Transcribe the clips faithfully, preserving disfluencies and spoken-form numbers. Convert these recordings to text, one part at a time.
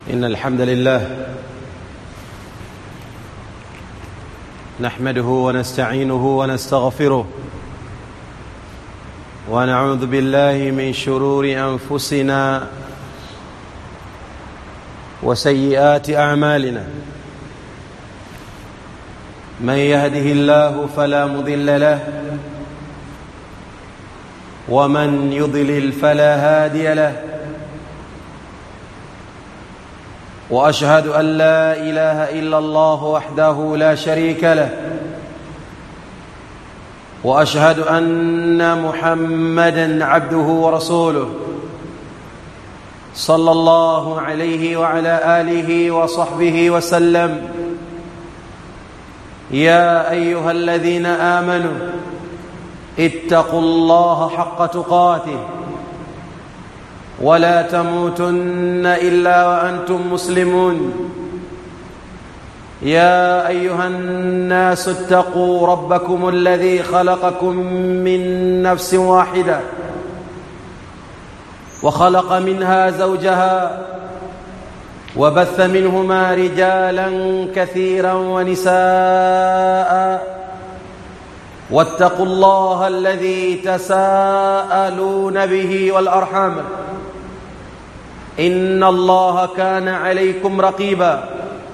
إن الحمد لله نحمده ونستعينه ونستغفره ونعوذ بالله من شرور أنفسنا وسيئات أعمالنا. من يهده الله فلا مضل له ومن يضلل فلا هادي له. وأشهد أن لا إله إلا الله وحده لا شريك له، وأشهد أن محمدًا عبده ورسوله صلى الله عليه وعلى آله وصحبه وسلم. يا أيها الذين آمنوا اتقوا الله حق تقاته ولا تموتن إلا وأنتم مسلمون. يا أيها الناس اتقوا ربكم الذي خلقكم من نفس واحدة وخلق منها زوجها وبث منهما رجالا كثيرا ونساء. واتقوا الله الذي تساءلون به والأرحام إن الله كان عليكم رقيبا.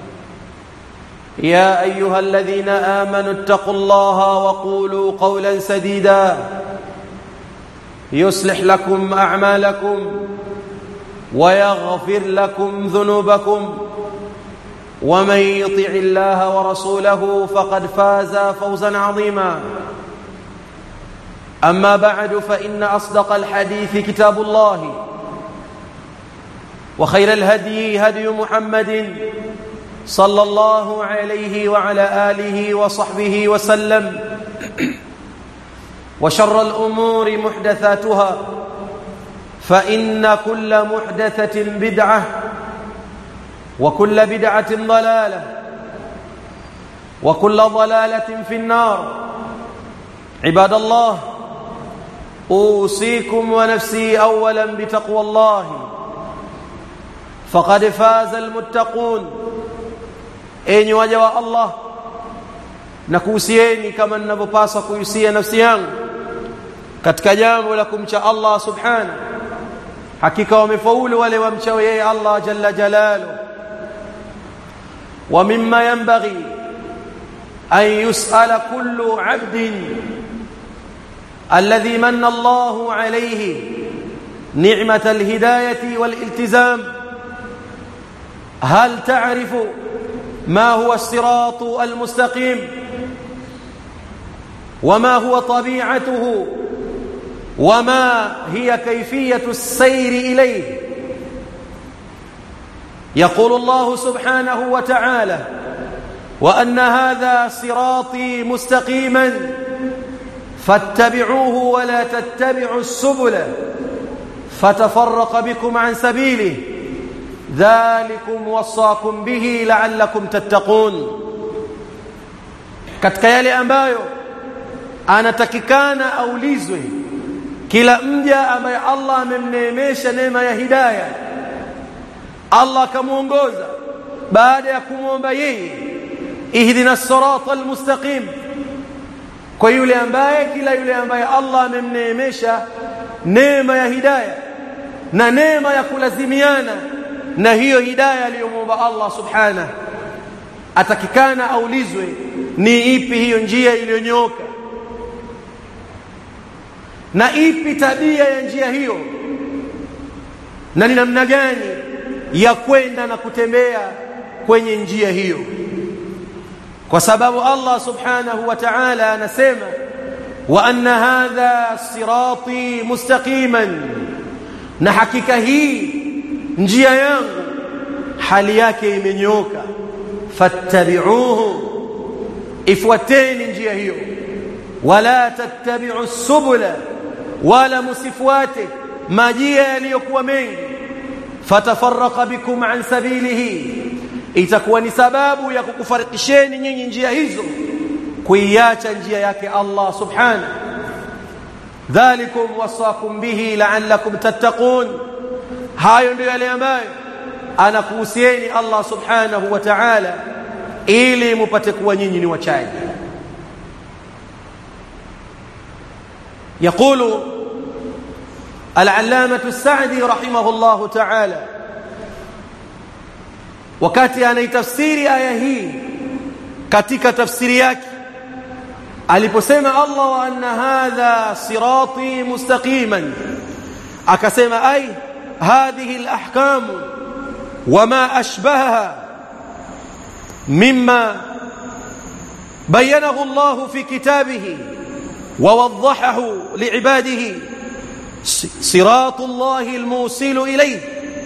يا أيها الذين آمنوا اتقوا الله وقولوا قولا سديدا يصلح لكم أعمالكم ويغفر لكم ذنوبكم، ومن يطع الله ورسوله فقد فاز فوزا عظيما. أما بعد، فإن أصدق الحديث كتاب الله، وخير الهدي هدي محمد صلى الله عليه وعلى آله وصحبه وسلم. وشر الأمور محدثاتها، فإن كل محدثة بدعة وكل بدعة ضلالة وكل ضلالة في النار. عباد الله، أوصيكم ونفسي أولا بتقوى الله، فقد فاز المتقون. Enyi waja wa Allah, nakuhusieni kama ninavyopaswa kuhusia nafsi yangu katika jambo la kumcha Allah subhanahu. Hakika wamefaulu wale wamchao yeye Allah jalla jalaluhu. Wa mimma yanbaghi an yus'ala kullu 'abdin alladhi manna Allahu alayhi ni'mata al-hidayati wal-iltizam. هل تعرف ما هو الصراط المستقيم وما هو طبيعته وما هي كيفية السير إليه؟ يقول الله سبحانه وتعالى: وأن هذا صراطي مستقيما فاتبعوه ولا تتبعوا السبل فتفرق بكم عن سبيله ذلكم وصاكم به لعلكم تتقون. Katika yale ambayo anatakikana aulizwe kila mja ambaye Allah amemneemesha neema ya hidayah, Allah akamuongoza baada ya kumwomba yeye ihdina as-sirata al-mustaqim, kwa yule ambaye kila yule ambaye Allah amemneemesha neema ya hidayah na neema ya kulazimiana na hiyo hidayah aliyomwomba Allah subhanahu, atakikana aulizwe ni ipi hiyo njia iliyonyooka na ipi tabia ya njia hiyo na ni namna gani ya kwenda na kutembea kwenye njia hiyo. Kwa sababu Allah subhanahu wa ta'ala anasema: wa anna hadha sirati mustaqiman, na hakika hii njia yangu hali yake imenyooka. Fattabi'uhu, ifuateni njia hiyo. Wala tattabi'u subula, wala musifuate majia yaliyokuwa mengi. Fatafarraqa bikum an sabilihi, itakuwa ni sababu ya kukufarikisheni nyinyi njia hizo, kuiacha njia yake Allah subhanahu. Dhalikum wasakum bihi la'allakum tattaqun, hayo ndio yale ambayo anakuhusieni Allah subhanahu wa ta'ala ili mupate kuwa nyinyi ni wachaji. يقول العلامة السعدي رحمه الله تعالى wakati anaitafsiri aya hii katika tafsiri yake aliposema Allah wa anna hadha sirati mustaqiman, akasema ay hadhihi alahkam wama ashbahaha mimma bayyanahu Allah fi kitabihi ووضحه لعباده صراط الله الموصل إليه.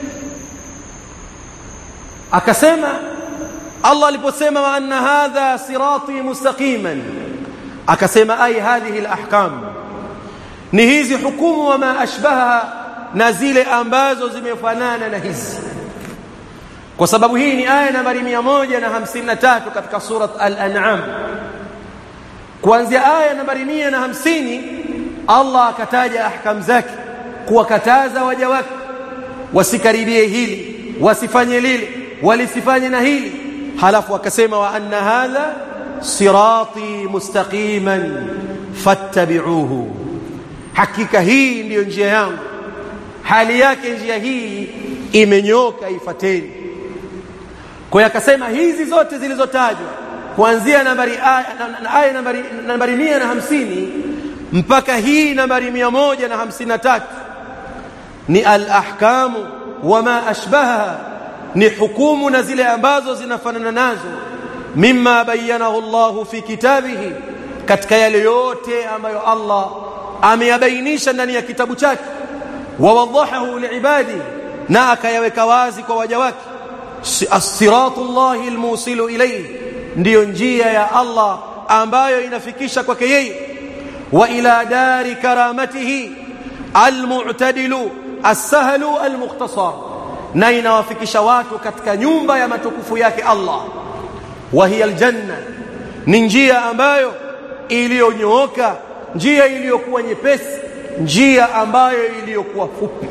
akasema Allah aliposema wa anna hadha sirati mustaqiman, akasema ay hadhihi alahkam, ni hizi hukumu wa ma ashbaha, na zile ambazo zimefanana na hizi. Kwa sababu hii ni aya nambari mia moja hamsini na tatu katika surat al-An'am. kuanzia aya nambari mia na hamsini Allah akataja ahkam zake, kuwakataza waja wake wasikaribie hili, wasifanye lile, walisifanye na hili. Halafu akasema wa anna hadha sirati mustaqiman fattabi'uhu, hakika hii ndiyo njia yangu, hali yake njia hii imenyoka, ifateni. Kwa hiyo akasema hizi zote zilizotajwa kuanzia nambari aya nambari nambari mia na hamsini mpaka hii nambari mia moja na hamsini na tatu ni al-ahkamu wama ashbaha, ni hukumu na zile ambazo zinafanana nazo, mimma bayyanahu Allah fi kitabihi, katika yale yote ambayo Allah ameyabainisha ndani ya kitabu chake, wa wadahahu liibadi, na akayaweka wazi kwa waja wake. As-siratullahi al-musilu ilayhi, ndiyo njia ya Allah ambayo inafikisha kwake yeye. Wa ila dari karamatihi al-mu'tadilu as-sahlu al-mukhtasar, na inawafikisha watu katika nyumba ya matukufu yake Allah. Wa hiya al-janna, ni njia ambayo iliyonyooka, njia iliyokuwa nyepesi, njia ambayo iliyokuwa fupi.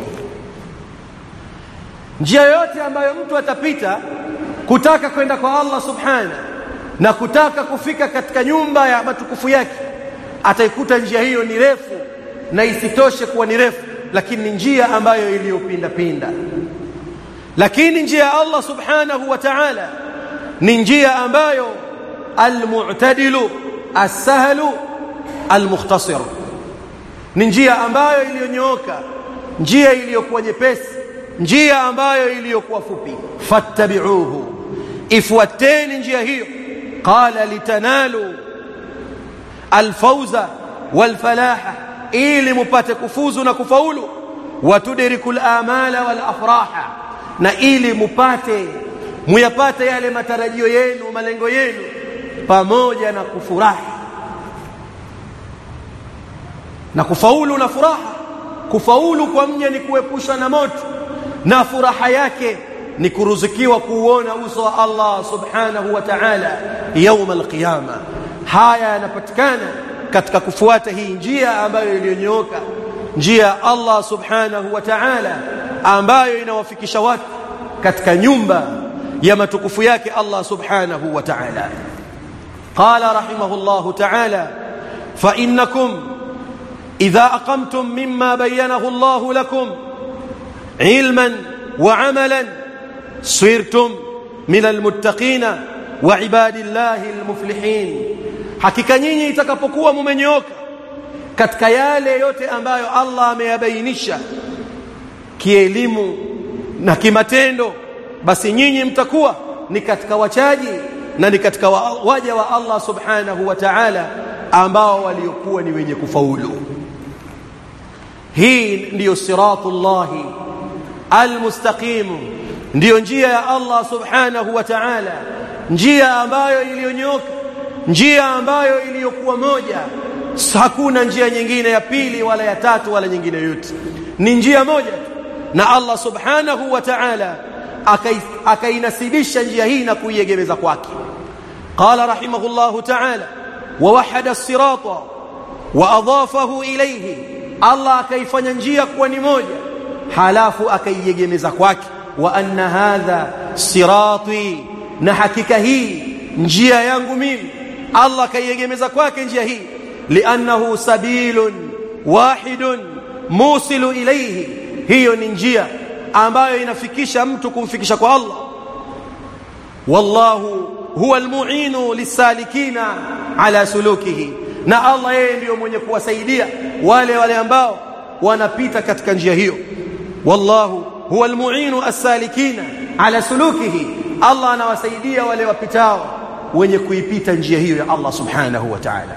Njia yote ambayo mtu atapita kutaka kwenda kwa Allah subhanahu na kutaka kufika katika nyumba ya matukufu yake, ataikuta njia hiyo ni refu, na isitoshe kuwa ni refu, lakini ni njia ambayo iliyopinda pinda. Lakini njia ya Allah subhanahu wa ta'ala ni njia ambayo al-mu'tadilu as-sahlu al-mukhtasir, ni njia ambayo iliyonyooka, njia iliyokuwa nyepesi, njia ambayo iliyokuwa fupi. Fattabi'uhu, ifuateni njia hiyo. Qala litanalu alfawza walfalaha, ili mupate kufuzu na kufaulu. Watudrikul amala wal afraha, na ili mupate muyapate yale matarajio yenu, malengo yenu, pamoja na kufurahi na kufaulu na furaha. Kufaulu kwa mja ni kuepushwa na moto, na furaha yake ni kuruzukiwa kuuona uso wa Allah subhanahu wa ta'ala يوم القيامة. haya yanapatikana katika kufuata hii njia ambayo iliyonyooka, njia Allah subhanahu wa ta'ala ambayo inawafikisha watu katika nyumba ya matukufu yake Allah subhanahu wa ta'ala. Qala rahimahullahu ta'ala fa innakum idha aqamtum mimma bayyanahu Allah lakum ilman wa amalan sirtum min almuttaqina wa ibadillahi almuflihin, hakika nyinyi itakapokuwa mumenyooka katika yale yote ambayo Allah ameyabainisha kielimu na kimatendo, basi nyinyi mtakuwa ni katika wachaji na ni katika waja wa Allah subhanahu wa ta'ala ambao waliokuwa ni wenye kufaulu. Hii ndiyo siratullahi almustaqim, ndiyo njia ya Allah subhanahu wa ta'ala, njia ambayo iliyonyoka, njia ambayo iliyokuwa moja. Hakuna njia nyingine ya pili wala ya tatu wala nyingine yote, ni njia moja. Na Allah subhanahu wa ta'ala akainasibisha njia hii na kuiegemeza kwake. Qala rahimahullahu ta'ala wa wahada as-sirata wa adhafahu ilayhi, Allah akaifanya njia kuwa ni moja, halafu akaiegemeza kwake. wa anna hadha sirati, na hakika hii njia yangu mimi. Allah kaiegemeza kwake njia hii, liannahu sabilun wahidun musilu ilayhi, hiyo ni njia ambayo inafikisha mtu kumfikisha kwa Allah. Wallahu huwa almu'inu lisalikina ala sulukihi, na Allah yeye ndiyo mwenye kuwasaidia wale wale ambao wanapita katika njia hiyo. Wallahu huwa almu'inu as-salikina ala sulukihi, Allah anawasaidia wale wapitao wenye kuipita njia hiyo ya Allah subhanahu wa ta'ala.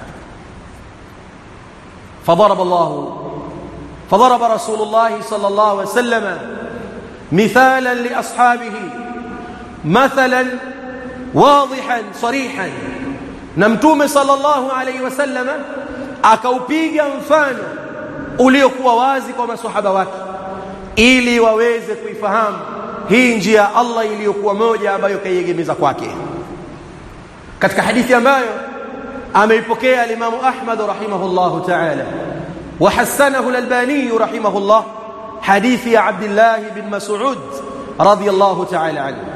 فضرب الله فضرب رسول الله صلى الله عليه وسلم مثالا لأصحابه مثلا واضحا صريحا, نمتوم صلى الله عليه وسلم akaupiga mfano uliokuwa wazi kwa maswahaba wake ili waweze kuifahamu hii njia Allah iliyokuwa moja ambayo kaiegemeza kwake. Katika hadithi ambayo ameipokea al-Imam Ahmad rahimahullahu ta'ala wa hasanahu al-Albani rahimahullah, hadithi ya Abdullah bin Mas'ud radiyallahu ta'ala anhu.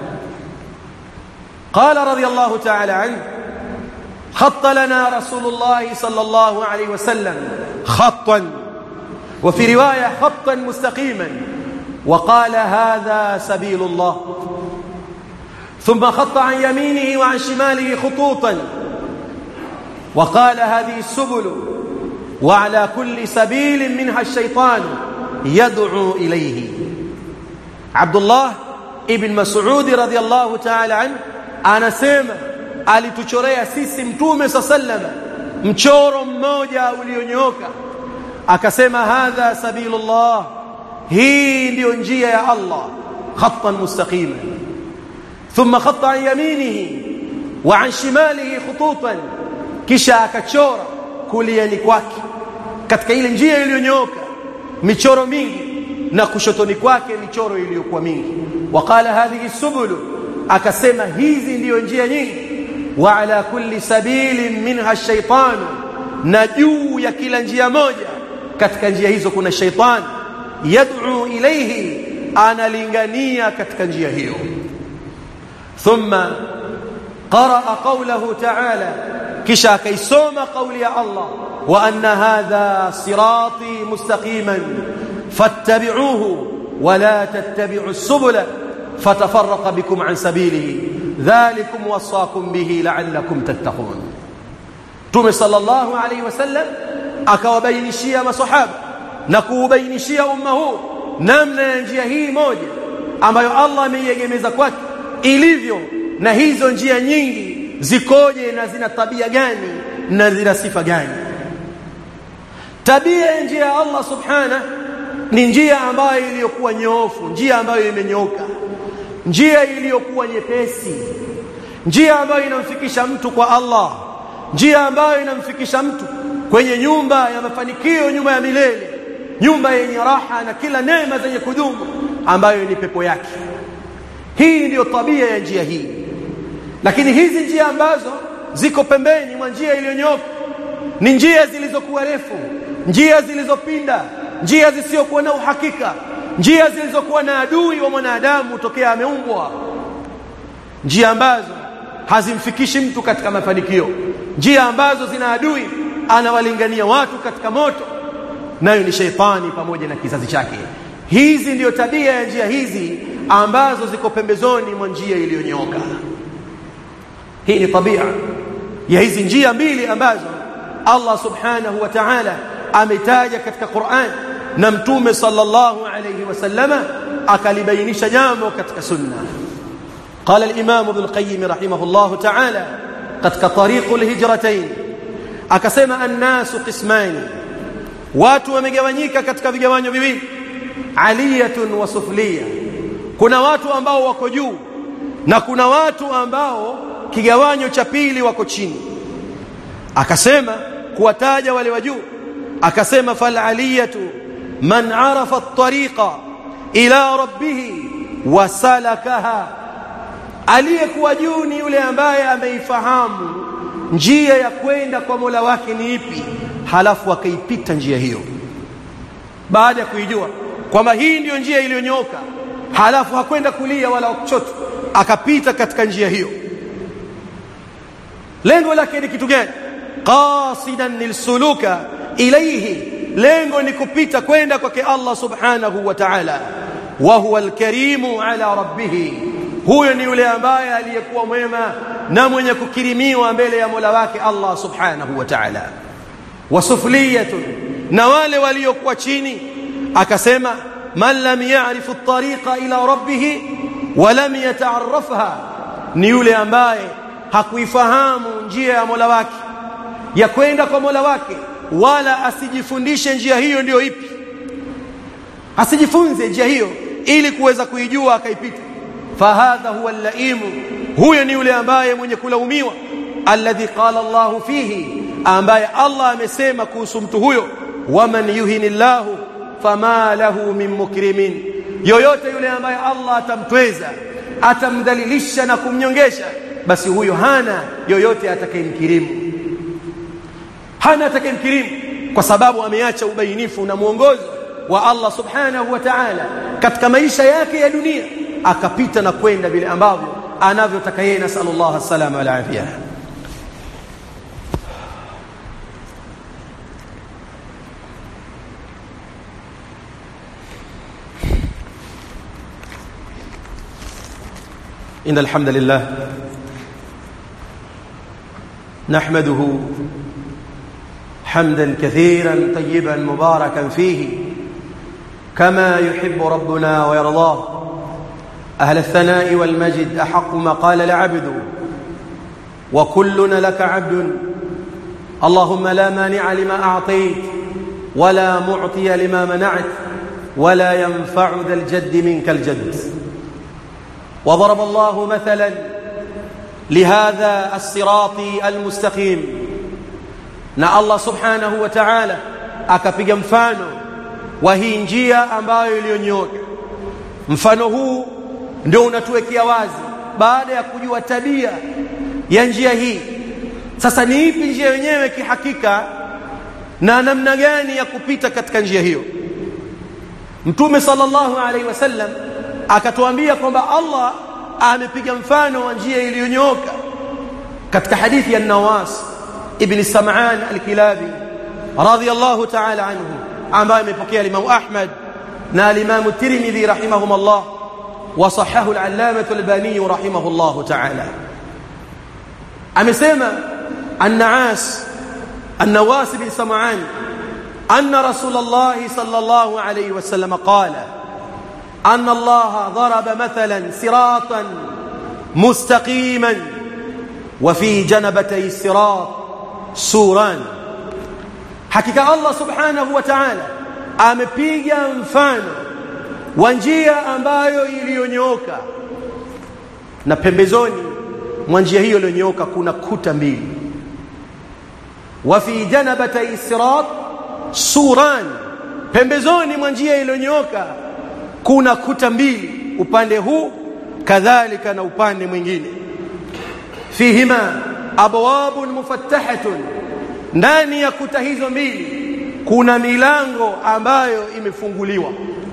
قال رضي الله تعالى عنه: خط لنا رسول الله صلى الله عليه وسلم خطا، وفي رواية خطا مستقيما، وقال: هذا سبيل الله. ثم خط عن يمينه وعن شماله خطوطا، وقال: هذه السبل، وعلى كل سبيل منها الشيطان يدعو إليه. عبد الله ابن مسعود رضي الله تعالى عنه anasema alituchorea sisi Mtume sallama mchoro mmoja ulionyooka, akasema: hadha sabilullah, hii ndio njia ya Allah, khattan mustaqima. Thumma khatta an yaminihi wa an shimalihi khututan, kisha akachora kuliani kwake katika ile njia iliyonyooka michoro mingi, na kushotoni kwake michoro iliyokuwa mingi. Waqala: hadhihi subulu, akasema hizi ndiyo njia nyingi. Wa ala kulli sabilin minha ash-shaytan, na juu ya kila njia moja katika njia hizo kuna shaytan, yad'u ilayhi, analingania katika njia hiyo. Thumma qaraa qawlahu ta'ala, kisha akaisoma kauli ya Allah: wa anna hadha sirati mustaqiman fattabi'uhu wa la tattabi'u as-subula فتفرق بكم عن سبيله ذلكم وصاكم به لعلكم تتقون. Mtume sallallahu alayhi wasallam akawabainishia masahaba na kuubainishia umma huu namna ya njia hii moja ambayo Allah ameiegemeza kwake ilivyo, na hizo njia nyingi zikoje na zina tabia gani na zina sifa gani. Tabia ya njia ya Allah subhanahu ni njia ambayo iliyokuwa nyoofu, njia ambayo imenyooka, njia iliyokuwa nyepesi, njia ambayo inamfikisha mtu kwa Allah, njia ambayo inamfikisha mtu kwenye nyumba ya mafanikio, nyumba ya milele, nyumba yenye raha na kila neema zenye kudumu ambayo ni pepo yake. Hii ndiyo tabia ya njia hii. Lakini hizi njia ambazo ziko pembeni mwa njia iliyonyooka ni njia zilizokuwa refu, njia zilizopinda, njia zisizokuwa na uhakika, njia zilizokuwa na adui wa mwanadamu tokea ameumbwa, njia ambazo hazimfikishi mtu katika mafanikio, njia ambazo zina adui anawalingania watu katika moto, nayo ni sheitani pamoja na kizazi chake. Hizi ndiyo tabia ya njia hizi ambazo ziko pembezoni mwa njia iliyonyooka. Hii ni tabia ya hizi njia mbili ambazo Allah subhanahu wa ta'ala ametaja katika Qur'an, na Mtume sallallahu alayhi wasallama akalibainisha jambo katika sunna. Qala al-Imam Ibn al-Qayyim rahimahullahu ta'ala katika tariqul hijratain, akasema: an-nasu qismani, watu wamegawanyika katika vigawanyo viwili, aliyatun wa sufliya. Kuna watu ambao wako juu na kuna watu ambao kigawanyo cha pili wako chini. Akasema kuwataja wale wa juu, akasema: fal aliyatu man arafa at-tariqa ila rabbih wa salakaha, aliyekuwa juu ni yule ambaye ameifahamu njia ya kwenda kwa Mola wake ni ipi, halafu akaipita njia hiyo. Baada ya kuijua kwamba hii ndiyo njia iliyonyooka, halafu hakwenda kulia wala kushoto, akapita katika njia hiyo. Lengo lake ni kitu gani? Qasidan lilsuluka ilayhi, lengo ni kupita kwenda kwake Allah subhanahu wa ta'ala. Wa huwa alkarimu ala rabbih, huyo ni yule ambaye aliyekuwa mwema na mwenye kukirimiwa mbele ya Mola wake Allah subhanahu wa ta'ala. Wasufliyatun, na wale waliokuwa chini, akasema man lam ya'rif at-tariqa ila rabbih wa lam yata'arrafha, ni yule ambaye hakuifahamu njia ya Mola wake, ya kwenda kwa Mola wake, wala asijifundishe njia hiyo ndio ipi, asijifunze njia hiyo ili kuweza kuijua akaipita. Fahadha huwa al-laimu, huyo ni yule ambaye mwenye kulaumiwa. Alladhi qala Allahu fihi, ambaye Allah amesema kuhusu mtu huyo, waman yuhinillahu fama lahu min mukrimin, yoyote yule ambaye Allah atamtweza, atamdhalilisha na kumnyongesha, basi huyo hana yoyote atakayemkirimu, hana atakayemkirimu, kwa sababu ameacha ubainifu na muongozo wa Allah subhanahu wa ta'ala katika maisha yake ya dunia, akapita na kwenda vile ambavyo anavyotaka yeye. Nasallallahu alsalama wal afia. إن الحمد لله نحمده حمدا كثيرا طيبا مباركا فيه كما يحب ربنا ويرضاه. أهل الثناء والمجد أحق ما قال العبد وكلنا لك عبد. اللهم لا مانع لما أعطيت ولا معطي لما منعت ولا ينفع ذا الجد منك الجد. وضرب الله مثلا لهذا الصراط المستقيم، na Allah subhanahu wa ta'ala akapiga mfano wa hii njia ambayo iliyonyooka. Mfano huu ndio unatuwekea wazi, baada ya kujua tabia ya njia hii, sasa ni ipi njia yenyewe kihakika na namna gani ya kupita katika njia hiyo. Mtume sallallahu alaihi wasallam akatuambia kwamba Allah amepiga mfano wa njia iliyonyooka katika hadithi ya Nawas ibn Sam'an al-Kilabi radhiyallahu ta'ala anhu, ambaye amepokea Imam Ahmad na Imam Tirmidhi rahimahumullah wa sahahu al-Allamah al-Albani rahimahullah ta'ala. Amesema an-Naas an-Nawas ibn Sam'an anna Rasulullah sallallahu alayhi wasallam qala أن الله ضرب مثلا صراطا مستقيما وفي جنبتي الصراط سوران. حقيقة الله سبحانه وتعالى amepiga mfano wa njia ambayo iliyonyooka, na pembezoni mwa njia hiyo iliyonyooka kuna kuta mbili. Wa fi janabatay sirat suran, pembezoni mwa njia iliyonyooka kuna kuta mbili, upande huu kadhalika na upande mwingine. Fihima abwabun mufattahatun, ndani ya kuta hizo mbili kuna milango ambayo imefunguliwa,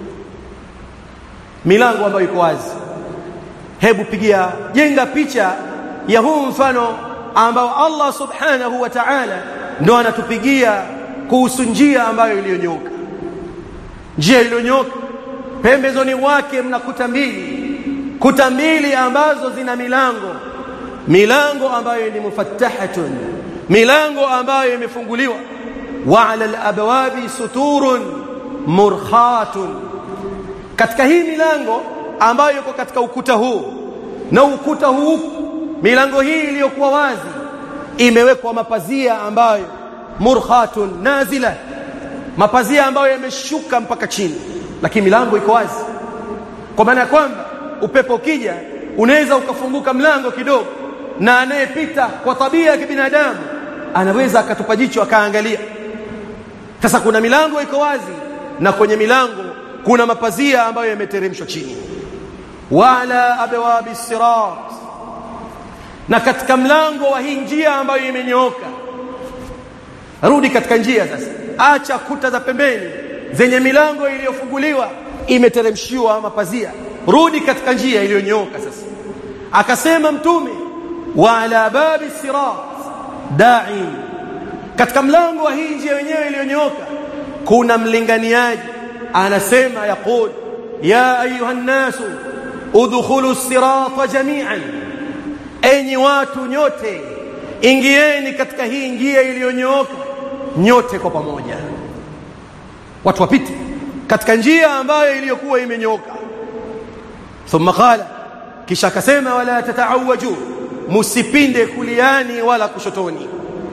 milango ambayo iko wazi. Hebu pigia jenga picha ya huu mfano ambao Allah subhanahu wa ta'ala ndo anatupigia kuhusu njia ambayo iliyonyoka. Njia iliyonyoka pembezoni wake mna kuta mbili, kuta mbili ambazo zina milango, milango ambayo ni mufattahatun, milango ambayo imefunguliwa. Wa ala al-abwabi suturun murkhatun, katika hii milango ambayo iko katika ukuta huu na ukuta huu, milango hii iliyokuwa wazi imewekwa mapazia ambayo murkhatun nazila, mapazia ambayo yameshuka mpaka chini, lakini milango iko wazi, kwa maana kwamba upepo ukija unaweza ukafunguka mlango kidogo, na anayepita kwa tabia ya kibinadamu anaweza akatupa jicho akaangalia. Sasa kuna milango iko wazi, na kwenye milango kuna mapazia ambayo yameteremshwa chini. Wala abwabi sirat, na katika mlango wa hii njia ambayo imenyooka, rudi katika njia sasa, acha kuta za pembeni zenye milango iliyofunguliwa imeteremshiwa mapazia. rudi katika njia iliyonyooka. Sasa akasema mtume, wa ala babi sirat da'i, katika mlango wa hii njia yenyewe iliyonyooka kuna mlinganiaji anasema, yaqul ya ayuha nnasu udkhulu sirata jami'an, enyi watu nyote ingieni katika hii njia iliyonyooka nyote kwa pamoja. Watu wapite katika njia ambayo iliyokuwa imenyooka. Thumma qala, kisha akasema, wala tataawaju, musipinde kuliani wala kushotoni.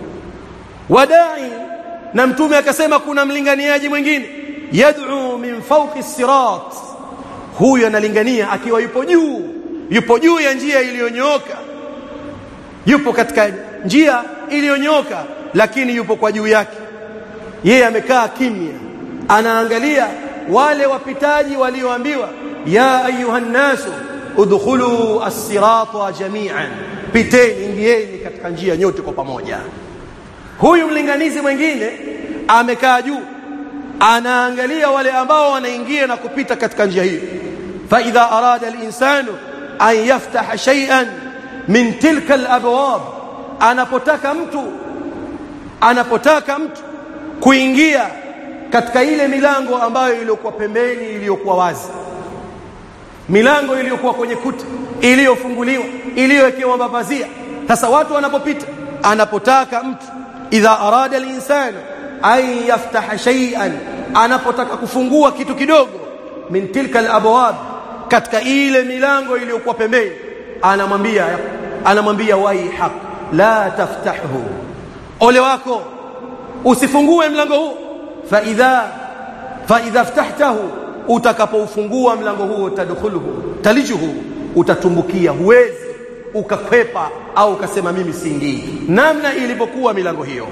Wadai, na mtume akasema kuna mlinganiaji mwingine, yad'u min fawqi sirat, huyu analingania akiwa yupo juu, yupo juu ya njia iliyonyooka, yupo katika njia iliyonyooka, lakini yupo kwa juu yake. Yeye amekaa kimya, anaangalia wale wapitaji walioambiwa ya ayuhan nasu udkhulu as-sirata jami'an, piteni, ingieni katika njia nyote kwa pamoja. Huyu mlinganizi mwingine amekaa juu, anaangalia wale ambao wanaingia na kupita katika njia hiyo. Fa idha arada al-insanu an yaftaha shay'an min tilka al-abwab, anapotaka mtu anapotaka mtu kuingia katika ile milango ambayo iliyokuwa pembeni, iliyokuwa wazi, milango iliyokuwa kwenye kuta, iliyofunguliwa, iliyowekewa mapazia. Sasa watu wanapopita, anapotaka mtu, idha arada al-insanu an yaftaha shay'an, anapotaka kufungua kitu kidogo, min tilka al-abwab, katika ile milango iliyokuwa pembeni, anamwambia anamwambia waihak la taftahu, ole wako usifungue mlango huu. Fa idha fa idha ftahtahu, utakapoufungua mlango huo, tadkhuluhu talijuhu, utatumbukia, huwezi ukakwepa au ukasema mimi siingii. Namna ilipokuwa milango hiyo.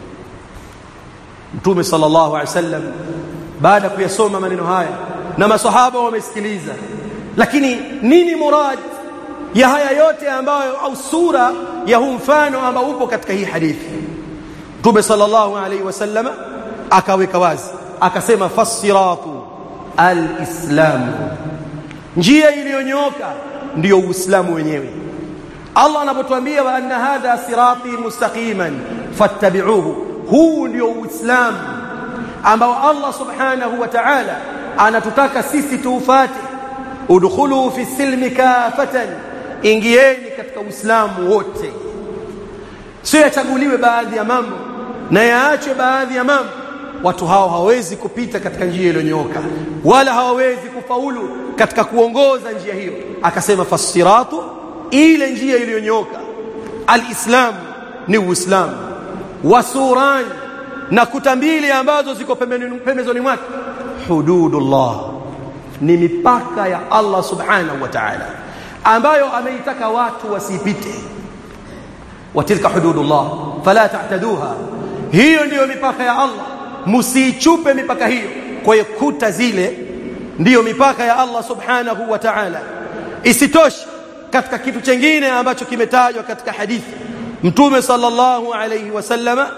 Mtume sallallahu alaihi wasallam baada kuyasoma maneno haya na maswahaba wamesikiliza, lakini nini murad ya haya yote ambayo, au sura ya huu mfano ambao upo katika hii hadithi? Mtume sallallahu alaihi wasallam akaweka wazi, akasema fasiratu al-islam, njia iliyonyooka ndio Uislamu wenyewe. Allah anapotuambia wa anna hadha sirati mustaqiman fattabi'uhu, huu ndio Uislamu ambao Allah subhanahu wa ta'ala anatutaka sisi tuufate. Udkhulu fi silmi kafatan, ingieni katika Uislamu wote, sio yachaguliwe baadhi ya mambo na yaachwe baadhi ya mambo. Watu hao hawawezi kupita katika njia iliyonyooka, wala hawawezi kufaulu katika kuongoza njia hiyo. Akasema fasiratu, ile njia iliyonyooka, al-islam ni Uislamu, wasuran, na kuta mbili ambazo ziko pembezoni mwake, hududullah, ni mipaka ya Allah subhanahu wa ta'ala ambayo ameitaka watu wasipite. Watilka hududullah fala ta'taduha, hiyo ndiyo mipaka ya Allah, msichupe mipaka hiyo. Kwa hiyo kuta zile ndiyo mipaka ya Allah subhanahu wa ta'ala. Isitoshe, katika kitu kingine ambacho kimetajwa katika hadithi, Mtume sallallahu alayhi wasallama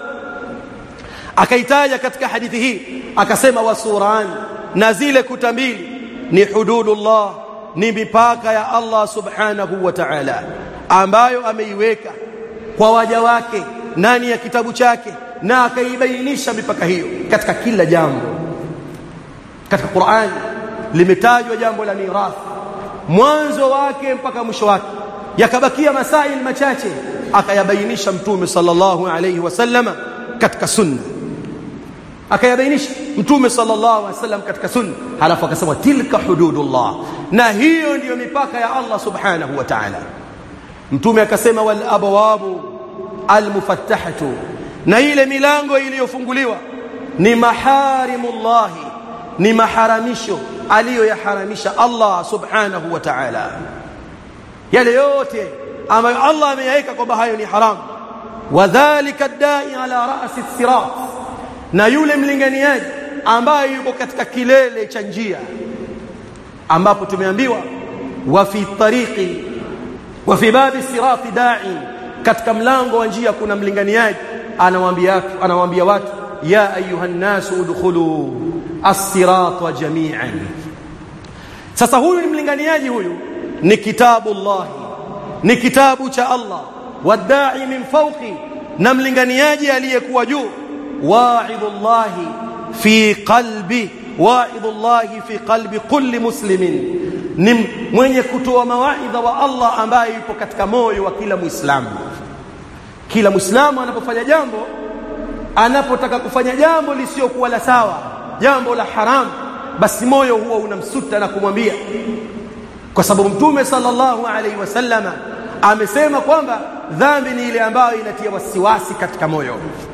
akaitaja katika hadithi hii, akasema wasuran, na zile kuta mbili ni hududullah, ni mipaka ya Allah subhanahu wa ta'ala ambayo ameiweka kwa waja wake ndani ya kitabu chake, na akaibainisha mipaka hiyo katika kila jambo. Katika Qur'an limetajwa jambo la mirath, mwanzo wake mpaka mwisho wake, yakabakia masail machache, akayabainisha Mtume sallallahu alayhi wasallama katika sunna, akayabainisha Mtume sallallahu alayhi wasallam katika sunna. Halafu akasema tilka hududullah, na hiyo ndiyo mipaka ya Allah subhanahu wa ta'ala. Mtume akasema wal abwabu almufattahatu, na ile milango iliyofunguliwa ni maharimullah, ni maharamisho aliyoyaharamisha Allah subhanahu wa ta'ala, yale yote ambayo Allah ameyaweka kwamba hayo ni haramu. Wadhālika ad-dā'i 'alā ra'si as-sirāt, na yule mlinganiaji ambaye yuko katika kilele cha njia, ambapo tumeambiwa wa fi tariqi wa fi babi as-sirāt dā'i, katika mlango wa njia kuna mlinganiaji anawaambia anawaambia watu ya ayuhan nasu udkhulu as-sirata jami'an. Sasa huyu ni mlinganiaji, huyu ni kitabullah, ni kitabu cha Allah, wadai min fawqi, na mlinganiaji aliyekuwa juu, wa'idhullahi fi qalbi wa'idhullahi fi qalbi kulli muslimin, ni mwenye kutoa mawaidha wa Allah ambaye yupo katika moyo wa kila Muislamu. Kila Muislamu anapofanya jambo, anapotaka kufanya jambo lisiokuwa la sawa, jambo la haram, basi moyo huo unamsuta na kumwambia, kwa sababu Mtume sallallahu alaihi wasallam amesema kwamba dhambi ni ile ambayo inatia wasiwasi katika moyo.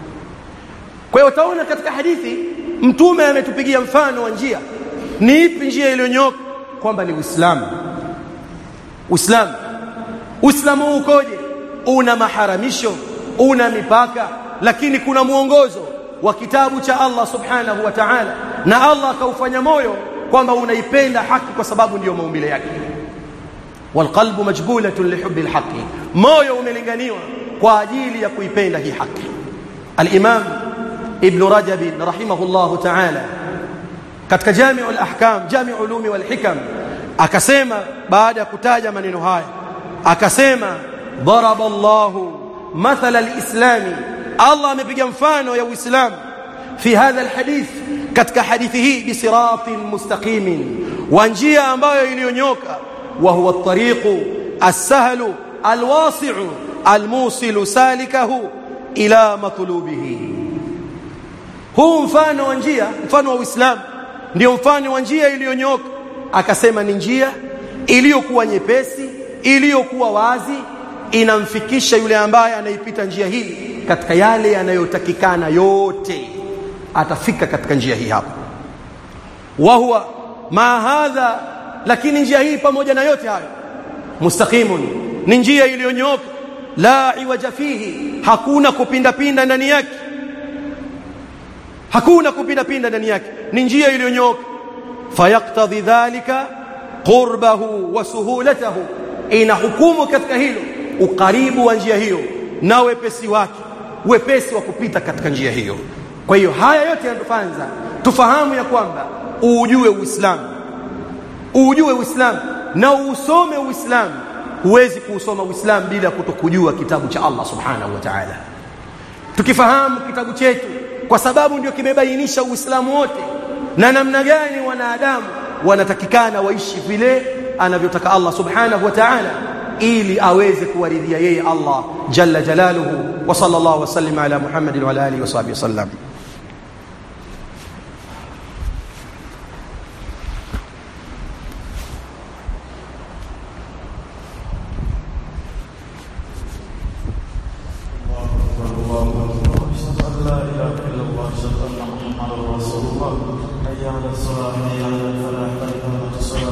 Kwa hiyo utaona katika hadithi Mtume ametupigia mfano wa njia. Ni ipi njia iliyonyoka? Kwamba ni Uislamu. Uislamu Uislamu ukoje? Una maharamisho, una mipaka, lakini kuna muongozo wa kitabu cha Allah subhanahu wa ta'ala, na Allah akaufanya moyo kwamba unaipenda haki kwa sababu ndiyo maumbile yake. Walqalbu majbulatun lihubbi alhaqi, moyo umelinganiwa kwa ajili ya kuipenda hii haki. Al-Imam Ibn Rajab rahimahullahu ta'ala katika Jami'u al-Ahkam, Jami'u ulumi wal hikam, akasema baada ya kutaja maneno haya, akasema daraba Allahu mathala al-islami, Allah amepiga mfano ya Uislamu fi hadha al-hadith, katika hadithi hii, bisiratin mustaqimin, wa njia ambayo iliyonyoka, wa huwa at-tariqu as-sahlu al-wasi'u al-musilu salikahu ila matlubihi. Huu mfano wa njia, mfano wa Uislamu ndio mfano wa njia iliyonyoka. Akasema ni njia iliyokuwa nyepesi, iliyokuwa wazi, inamfikisha yule ambaye anaipita njia hii katika yale yanayotakikana yote, atafika katika njia hii hapo. Wa huwa ma hadha, lakini njia hii pamoja na yote hayo, mustaqimun, ni njia iliyonyoka, la iwaja fihi, hakuna kupinda pinda ndani yake, hakuna kupinda pinda ndani yake, ni njia iliyonyoka. Fayaktadhi dhalika qurbahu wa suhulatahu, ina hukumu katika hilo ukaribu wa njia hiyo na wepesi wake, wepesi wa kupita katika njia hiyo. Kwa hiyo haya yote yanatufanza tufahamu ya kwamba ujue Uislamu, ujue Uislamu na usome Uislamu. Huwezi kuusoma Uislamu bila kutokujua kitabu cha Allah subhanahu wa ta'ala. Tukifahamu kitabu chetu, kwa sababu ndio kimebainisha Uislamu wote na namna gani wanadamu wanatakikana waishi vile anavyotaka Allah subhanahu wa ta'ala, ili aweze kuwaridhia yeye Allah jalla jalaluhu. Wa sallallahu wa sallim ala Muhammadin wa ala alihi wa sahbihi wasallam. محمد رسول الله. حي على الصلاة حي على الفلاح.